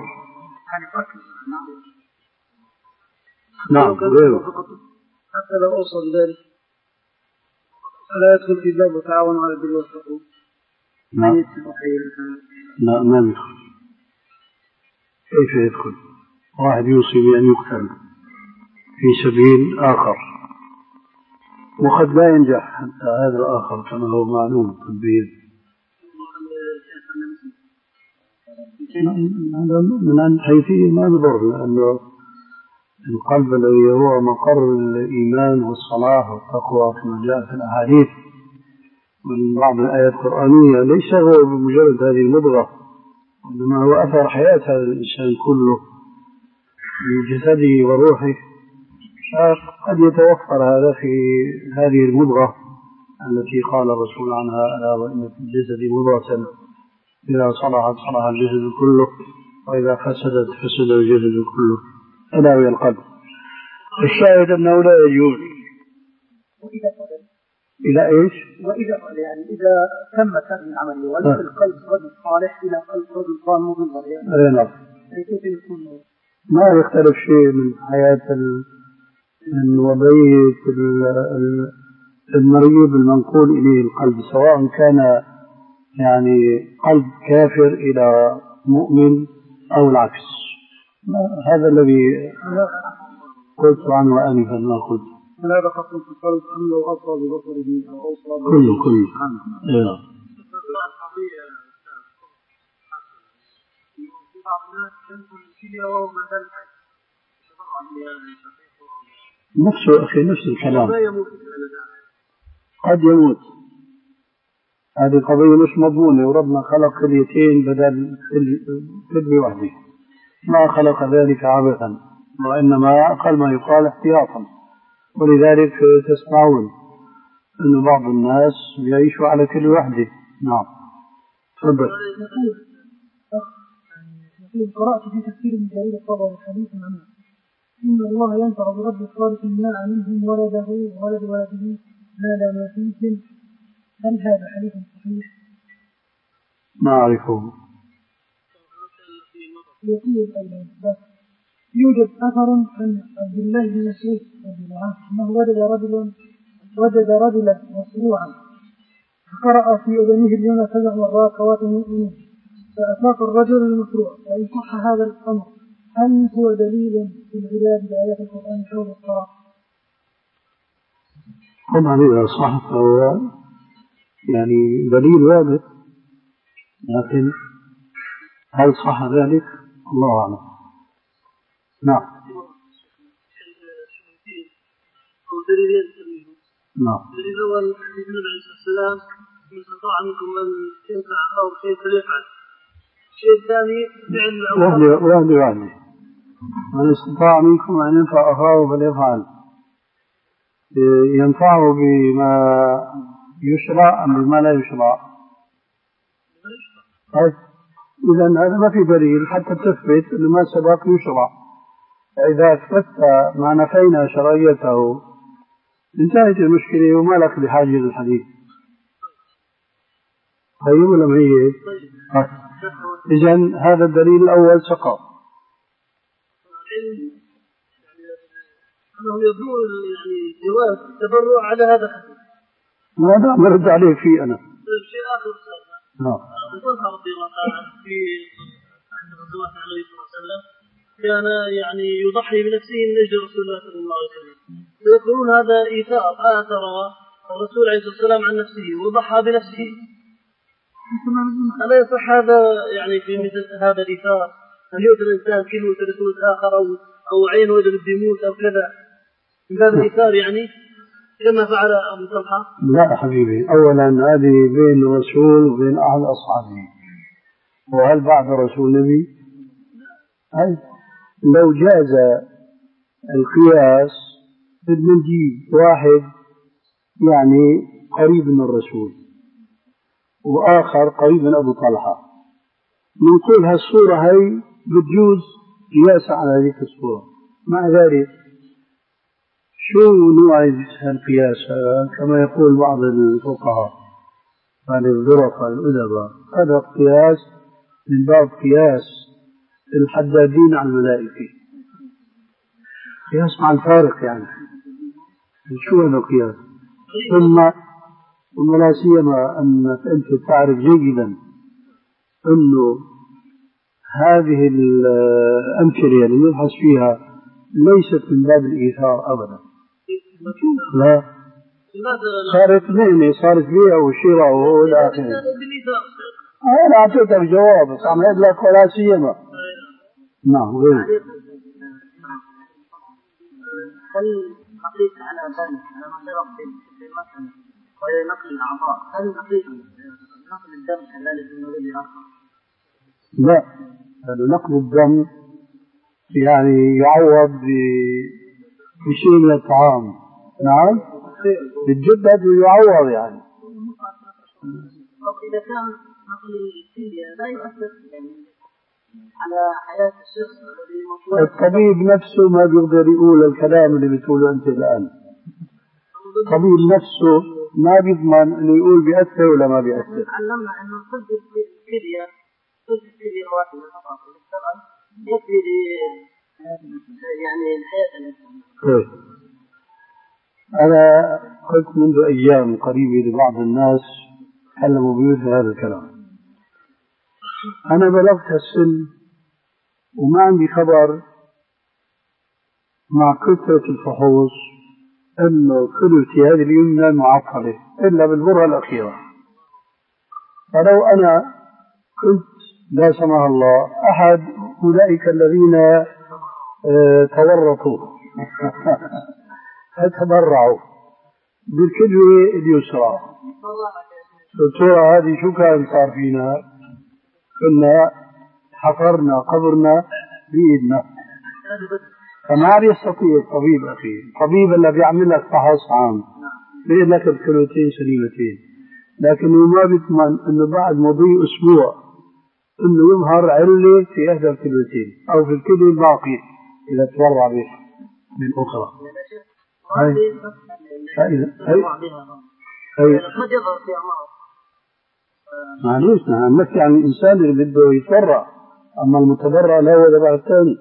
نعم غيره. حتى لو أوصل ذلك ألا يدخل في باب وتعاون على البر والتقوى؟ لا لا ما يدخل. كيف يدخل؟ واحد يوصي بأن يقتل في سبيل آخر وقد لا ينجح حتى هذا الآخر كما هو معلوم طبيا. من حيثية ما نضر، لأنه القلب الذي هو مقر الإيمان والصلاح والتقوى كما جاء في الأحاديث من بعض الآيات القرآنية ليس هو بمجرد هذه المضغة، إنما هو أثر حياة هذا الإنسان كله من جسده وروحه. قد يتوفر هذا في هذه المضغة التي قال الرسول عنها: ألا وإن في الجسد مضغة إذا صلحت صلح الجسد كله وإذا فسدت فسد الجسد كله، ألا وهي القلب. الشاهد أنه لا يجوز. إلى إيش؟ وإذا يعني إذا تمت هذه العملية وليس القلب رجل صالح إلى قلب رجل ضال مضل، يعني نعم، كيف يكون؟ ما يختلف شيء من حياة من وضعية المريض المنقول إليه القلب، سواء كان يعني قلب كافر إلى مؤمن أو العكس. هذا الذي قلت عنه آنفا ما قلت. هذا خاص في القلب أم لو أصاب ببصره أو أوصى كله كله إيه. نفسه أخي نفس الكلام، قد يموت. هذه قضية مش مضمونة، وربنا خلق خليتين بدل خلية واحدة، ما خلق ذلك عبثا، وإنما أقل ما يقال احتياطا. ولذلك تسمعون أن بعض الناس يعيشوا على كل واحدة. نعم تفضل. قرأت في تفسير من جرير الطبري الحديث عنه إن الله ينفع برب الصالح منع منهم ولده ولد ولده ما لا نفيس. هل هذا حديث صحيح؟ ما أعرفه. يقول أيضا بس يوجد أثر عن عبد الله بن مسعود رضي الله عنه أنه وجد رجلا وجد رجلا مسروعا فقرأ في أذنه اليمنى سبع مرات خواتم المؤمنين فأفاق الرجل المسروع. فإن صح هذا الأمر هل هو دليل في العلاج بآيات القرآن حول الصلاة؟ طبعا إذا صح فهو يعني دليل واضح، لكن هل صح ذلك؟ الله أعلم. نعم نعم. الدليل الأول حديث النبي عليه الصلاة والسلام: من استطاع منكم أن ينفع أخاه بشيء فليفعل. الشيء الثاني فعل واحد واحد واحد من استطاع منكم أن ينفع أخاه فليفعل. ينفعه بما يشرع أم بما لا يشرع؟ إذن هذا ما في دليل حتى تثبت أن ما سبق يشرع. إذا أثبت ما نفينا شرعيته انتهت المشكلة وما لك بحاجة للحديث. طيب ولا ما هي؟ إذن هذا الدليل الأول سقط. أنه يدور يعني جواز التبرع على هذا الحديث. ماذا مرد عليه فيه أنا؟ شيء آخر نعم. رضي الله تعالى في أحد غزوات النبي صلى الله عليه وسلم كان يعني يضحي بنفسه من أجل رسول الله صلى الله عليه وسلم، فيقولون هذا إيثار. آثر الرسول عليه الصلاة والسلام عن نفسه وضحى بنفسه، ألا يصح هذا يعني في مثل هذا الإيثار؟ أن يؤثر الإنسان كلمة رسول آخر أو أو عينه إذا بده يموت أو كذا من باب الإيثار يعني كما فعل أبو طلحة؟ لا حبيبي، أولا هذه بين الرسول وبين أحد أصحابه، وهل بعد الرسول نبي؟ هل لو جاز القياس بالنجيب واحد يعني قريب من الرسول وآخر قريب من أبو طلحة، نقول هالصورة هاي بتجوز قياس على هذه الصورة. مع ذلك شو نوع القياس كما يقول بعض الفقهاء عن الظرفاء الأدباء؟ هذا قياس من باب قياس الحدادين على الملائكة، قياس مع الفارق يعني. شو هذا القياس؟ ثم ولا سيما أنك أنت تعرف جيدا أنه هذه الأمثلة اللي نبحث فيها ليست من باب الإيثار أبدا. لا، صارت مهنة، صارت بيع وشراء وإلى آخره. أنا أعطيتك جواب بس عم أقول لك ولا سيما. نعم غير. هل نقيس على ذلك على ما سبق في المسألة وهي نقل الأعضاء، هل نقيس نقل الدم كذلك من غير آخر؟ لا، هذا نقل الدم يعني يعوض بشيء من الطعام. نعم بتجدد ويعوض يعني. إذا كان نقل الكلية لا يؤثر يعني على حياة الشخص الذي مطلوب. الطبيب نفسه ما بيقدر يقول الكلام اللي بتقوله أنت الآن. الطبيب نفسه ما بيضمن إنه يقول بيأثر ولا ما بيأثر. علمنا إنه كل الكلية كل الكلية واحدة فقط يشتغل يكفي يعني الحياة الإنسان. أنا قلت منذ أيام قريبة لبعض الناس تكلموا بمثل هذا الكلام. أنا بلغت السن وما عندي خبر مع كثرة الفحوص أنه كليتي هذه اليمنى معطلة إلا بالمرة الأخيرة. فلو أنا كنت لا سمح الله أحد أولئك الذين اه تورطوا فتبرعوا بالكلية اليسرى، الدكتورة هذه شو كان صار فينا؟ كنا حفرنا قبرنا بإيدنا. فما يستطيع الطبيب أخي، الطبيب اللي بيعمل لك فحص عام بيقول لك الكلوتين سليمتين، لكنه ما بيضمن انه بعد مضي اسبوع انه يظهر علة في احدى الكلوتين او في الكلية الباقية اذا تورع به بالاخرى. هاي هاي هاي معليش نحن نحكي عن الانسان اللي بده يتورع، اما المتبرع لا هو تبع الثاني.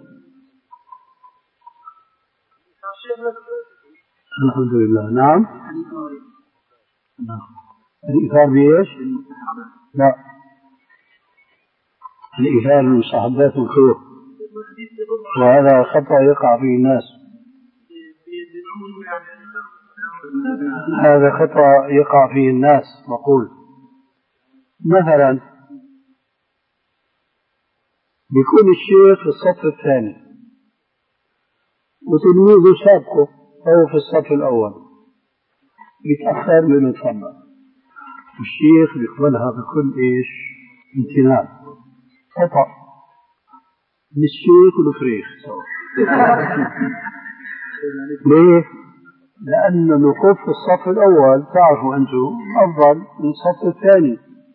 الحمد لله. نعم. الإيثار بإيش؟ لا، الإيثار من مستحبات الخير، وهذا خطأ يقع فيه الناس. هذا خطأ يقع فيه الناس. نقول مثلا بيكون الشيخ في الصف الثاني وتلميذه سابقه هو في الصف الأول، بيتأخر من يتفضل، والشيخ بيقبلها بكل إيش امتنان. خطأ من الشيخ والفريخ سوا. ليه؟ لأن الوقوف في الصف الأول تعرفوا أنتم أفضل من الصف الثاني.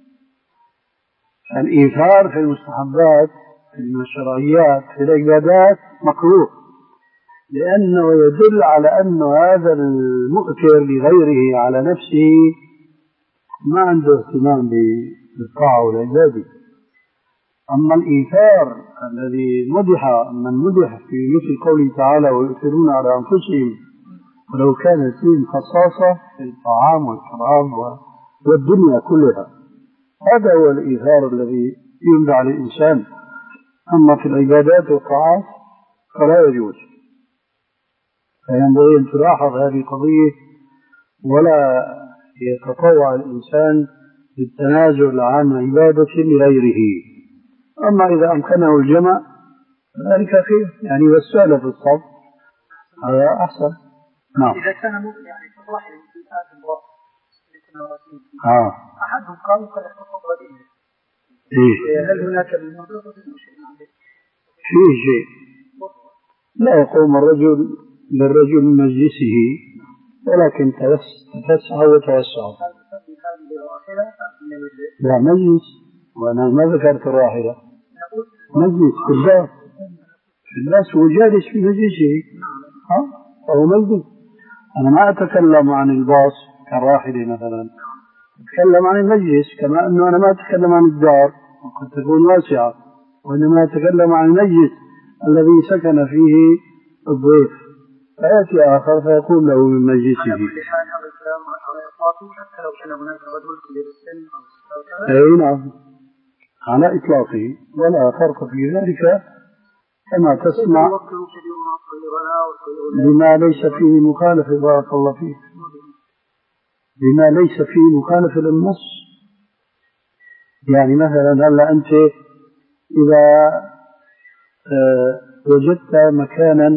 الإيثار في المستحبات في المشروعيات في العبادات مكروه، لأنه يدل على أن هذا المؤثر لغيره على نفسه ما عنده اهتمام بالطاعة والعبادة. أما الإيثار الذي مدح من مدح في مثل قوله تعالى ويؤثرون على أنفسهم ولو كانت فيهم خصاصة في الطعام والشراب والدنيا كلها، هذا هو الإيثار الذي يمدح الإنسان. أما في العبادات والطاعات فلا يجوز. فينبغي أن تلاحظ هذه القضية ولا يتطوع الإنسان بالتنازل عن عبادة لغيره. أما إذا أمكنه الجمع ذلك خير، يعني والسؤال في الصف هذا أحسن. نعم. إذا كان يعني في الرحل في آخر الوقت آه. أحدهم قال قد اختصر بدينه. إيه. هل هناك المنطقة شيء؟ فيه شيء. لا يقوم الرجل للرجل من مجلسه ولكن تتسع وتوسع. لا مجلس، وأنا ما ذكرت الراحلة، مجلس في الباب في الناس وجالس في مجلسه ها فهو مجلس. أنا ما أتكلم عن الباص كالراحلة مثلا، أتكلم عن المجلس، كما أنه أنا ما أتكلم عن الدار وقد تكون واسعة، وإنما أتكلم عن المجلس الذي سكن فيه الضيف، فيأتي آخر فيكون له من مجلسه. إطلاقي حتى لو كان هناك رجل كبير السن أو أي نعم على إطلاقه ولا فرق في ذلك كما تسمع بما ليس فيه مخالفة بارك الله فيك بما ليس فيه مخالفة للنص. يعني مثلا هلا أنت إذا آه وجدت مكانا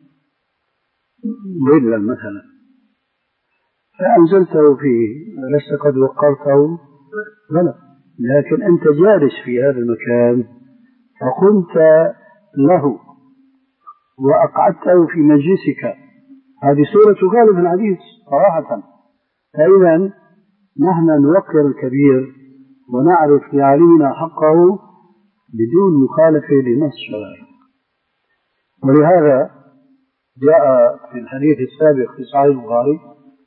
ظلا مثلا فأنزلته فيه لست قد وقرته لا، لكن أنت جالس في هذا المكان فقمت له وأقعدته في مجلسك، هذه صورة تخالف الحديث صراحة. فإذا نحن نوقر الكبير ونعرف لعالمنا حقه بدون مخالفة لنص شرعي. ولهذا جاء في الحديث السابق في صحيح البخاري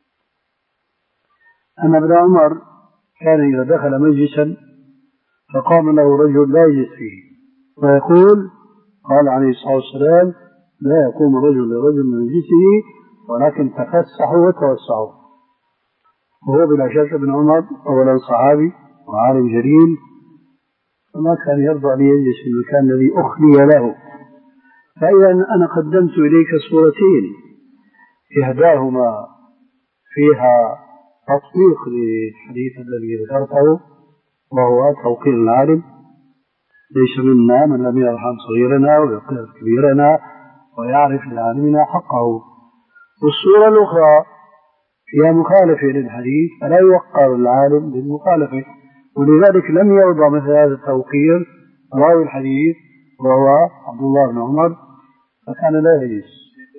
أن ابن عمر كان إذا دخل مجلسا فقام له رجل لا يجلس فيه ويقول قال عليه الصلاة والسلام لا يقوم رجل لرجل من مجلسه ولكن تفسحوا وتوسعوا. وهو بلا شك ابن عمر أولا صحابي وعالم جليل فما كان يرضى أن يجلس في المكان الذي أخلي له. فإذا أنا قدمت إليك صورتين إحداهما فيها تطبيق للحديث الذي ذكرته وهو توقير العالم، ليس منا من لم يرحم صغيرنا ويقر كبيرنا ويعرف لعالمنا حقه. والصورة الأخرى فيها مخالفة للحديث فلا يوقر العالم بالمخالفة، ولذلك لم يرضى مثل هذا التوقير راوي الحديث وهو عبد الله بن عمر فكان لا يجلس.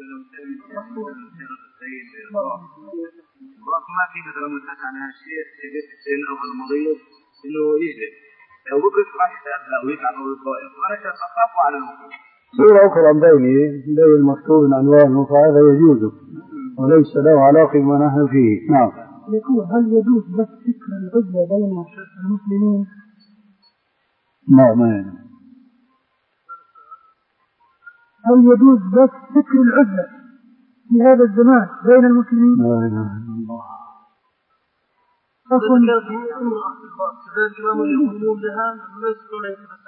ما في مثلا متسع على الشيء في السن أو المريض إنه يجلس لو وقف راح يتأذى أو يتعب أو يتضايق وأنا شخصت على المكتوب. صورة أخرى بيني بين المكتوب عنوانه فهذا يجوز وليس له علاقة بما نحن فيه. نعم. يقول هل يجوز بس فكر العزلة بين المسلمين؟ لا ما يعني. هل يجوز بس فكر العزلة في هذا الزمان بين المسلمين؟ لا إله إلا الله. أقول كذلك الإمام يقومون لها ويسكون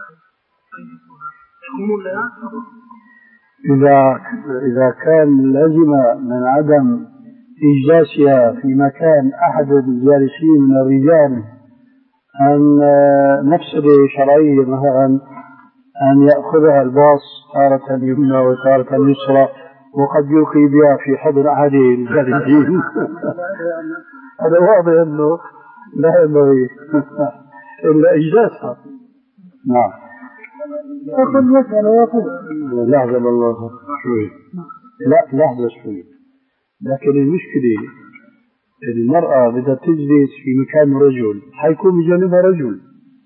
يقومون لها. إذا إذا كان لازم من عدم إجلاسها في مكان أحد الجالسين من الرجال أن مفسدة شرعية مثلا أن يأخذها الباص تارة يمنى وتارة يسرى وقد يلقي بها في حضن أحد الجالسين هذا واضح أنه لا ينبغي إلا إجلاسها. نعم. أقول يسأل ويقول لحظة الله شوي لا لحظة شوي. لكن المشكلة المرأة بدها تجلس في مكان رجل حيكون بجانبها رجل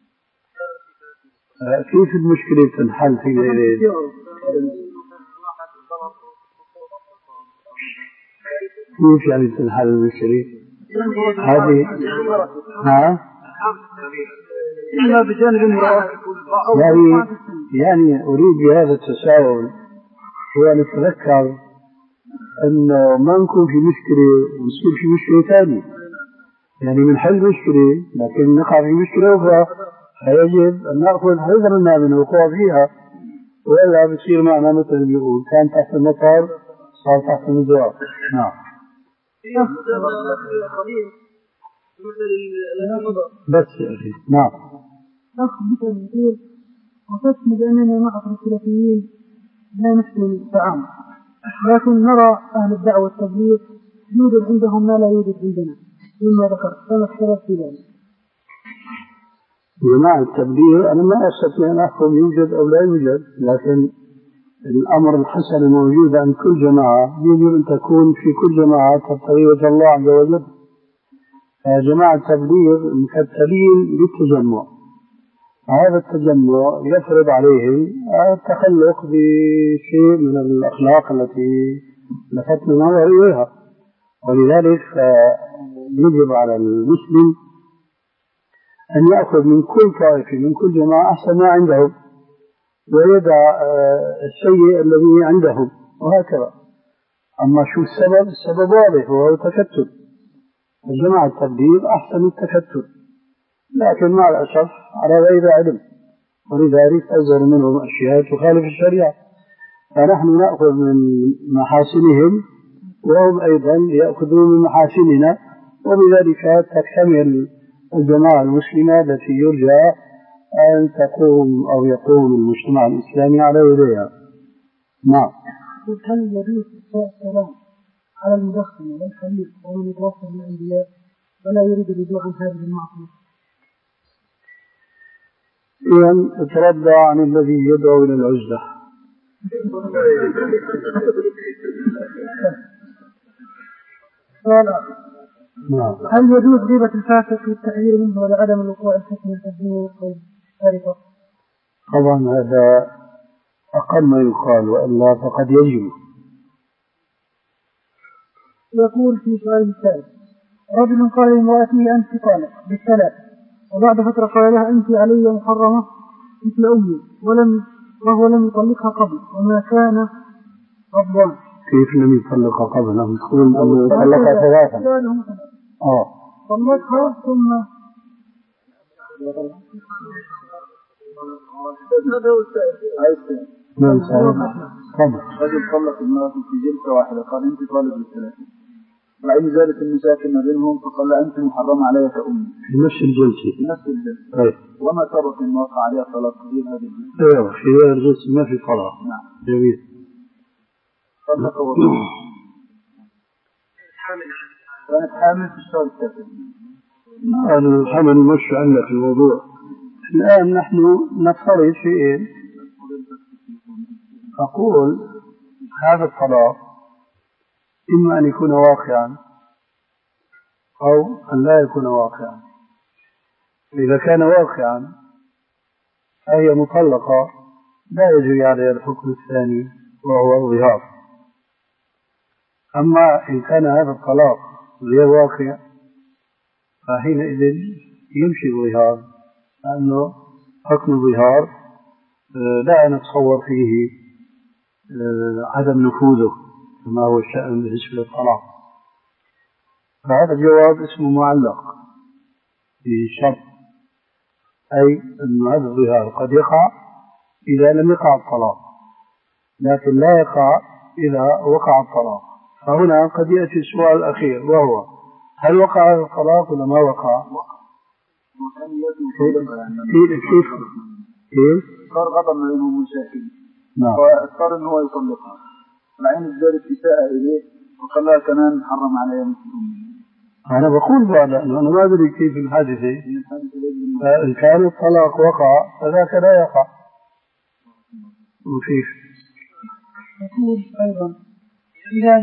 كيف المشكلة تنحل في ذلك؟ كيف يعني تنحل المشكلة؟ هذه ها؟ يعني يعني أريد بهذا التساؤل هو أن أتذكر أن ما نكون في مشكلة ونصير في مشكلة ثانية، يعني من حل مشكلة لكن نقع في مشكلة أخرى فيجب أن نأخذ حذرنا من الوقوع فيها وإلا بصير معنا مثل اللي يقول كان تحت المطر صار تحت المزرعة. نعم. بس يا أخي. نعم. أخ مثل يقول وقسم بأننا معشر السلفيين لا نحسن الطعام لكن نرى أهل الدعوة والتبليغ يوجد عندهم ما لا يوجد عندنا مما ذكرت فما اختلف في ذلك. جماعة التبليغ أنا ما أستطيع أن أحكم يوجد أو لا يوجد، لكن الأمر الحسن الموجود عند كل جماعة يجب أن تكون في كل جماعة تبتغي وجه الله عز وجل. جماعة التبليغ مكتلين للتجمع، هذا التجمع يفرض عليهم التخلق بشيء من الأخلاق التي لفتنا النظر إليها، ولذلك يجب على المسلم أن يأخذ من كل طائفة من كل جماعة أحسن ما عندهم ويدع السيء الذي عندهم وهكذا. أما شو السبب؟ السبب واضح وهو تكتل، الجماعة التبليغ أحسن التكتل، لكن مع الأسف على غير علم، ولذلك أزل منهم أشياء تخالف الشريعة، فنحن نأخذ من محاسنهم وهم أيضا يأخذون من محاسننا، وبذلك تكتمل الجماعة المسلمة التي يرجى أن تقوم أو يقوم المجتمع الإسلامي على يديها. نعم. هل يجوز إفشاء السلام على المدخن والخليل ومن يتوفى من الأنبياء ولا يريد الرجوع عن هذه المعصية؟ إذن اتردى عن الذي يدعو إلى العزلة. نعم. هل يجوز غيبة الفاسق في التحذير منه ولعدم الوقوع الفتنة في الدين والسرقة؟ طبعا هذا أقل ما يقال، وإلا فقد يجب. يقول في سؤال الثالث: رجل قال لامرأته أنت طالق بالثلاث، وبعد فترة قال لها أنت علي محرمة مثل أمي، ولم وهو لم يطلقها قبل وما كان غضبان. كيف لم يطلقها قبل؟ لم تقول أنه طلقها ثلاثا. آه. طلقها ثم من سعيد قبل. رجل طلق المرأة في جلسة واحدة قال أنت طالب بالثلاثة، وعين زادت المشاكل ما بينهم فقال أنت محرمة علي كأمي في نفس الجلسة. في نفس الجلسة. أي. وما سبق أن وقع عليها طلاق غير هذه الجلسة؟ أيوة، في هذه الجلسة ما في طلاق. نعم. جميل. طلق وطلق. كانت حامل في الشهر التاسع. الحمل مش عندك الموضوع. الآن نحن نفترض شيئين. أقول هذا الطلاق إما أن يكون واقعا أو أن لا يكون واقعا. إذا كان واقعا فهي مطلقة لا يجري عليها الحكم الثاني وهو الظهار. أما إن كان هذا الطلاق غير واقع فحينئذ يمشي الظهار، لأنه حكم الظهار لا نتصور فيه عدم نفوذه كما هو الشأن بالنسبة للطلاق. فهذا الجواب اسمه معلق بشرط، أي أن هذا الظهار قد يقع إذا لم يقع الطلاق، لكن لا يقع إذا وقع الطلاق. فهنا قد يأتي السؤال الأخير، وهو هل وقع الطلاق ولا ما وقع؟ كيف كيف صار غضب ما بينهم مشاكل. نعم. واضطر انه هو يطلقها، العين ازدادت اساءة اليه وقال لها كمان حرم عليها مثل امي. انا بقول بعد انه انا ما ادري كيف الحادثه، ان كان الطلاق وقع فذاك لا يقع. وكيف؟ يقول ايضا اذا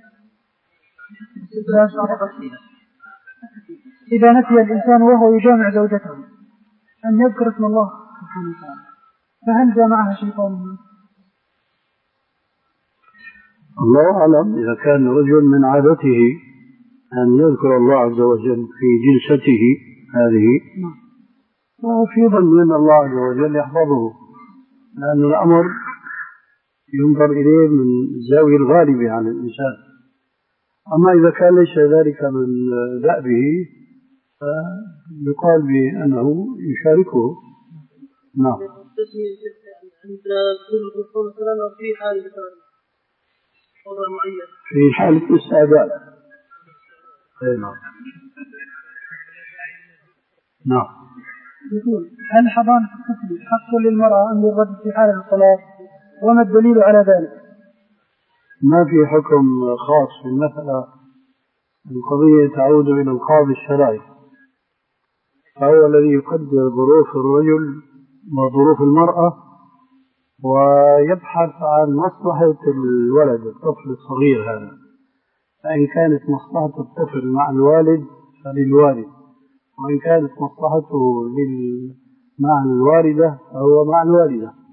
إذا نسي الإنسان وهو يجامع زوجته أن يذكر اسم الله سبحانه وتعالى، فهل جامعها شيطان؟ الله أعلم. إذا كان رجل من عادته أن يذكر الله عز وجل في جلسته هذه، وهو في ظن أن الله عز وجل يحفظه، لأن الأمر ينظر إليه من الزاوية الغالبة على الإنسان. أما إذا كان ليس ذلك من دأبه فيقال بأنه يشاركه. نعم. في حالة الاستعداد. نعم. نعم. يقول هل حضانة الطفل حق للمرأة أم للرجل في حالة الطلاق؟ وما الدليل على ذلك؟ ما في حكم خاص في المسألة، القضية تعود إلى القاضي الشرعي، فهو الذي يقدر ظروف الرجل وظروف المرأة ويبحث عن مصلحة الولد الطفل الصغير هذا. فإن كانت مصلحة الطفل مع الوالد فللوالد، وإن كانت مصلحته مع الوالدة فهو مع الوالدة.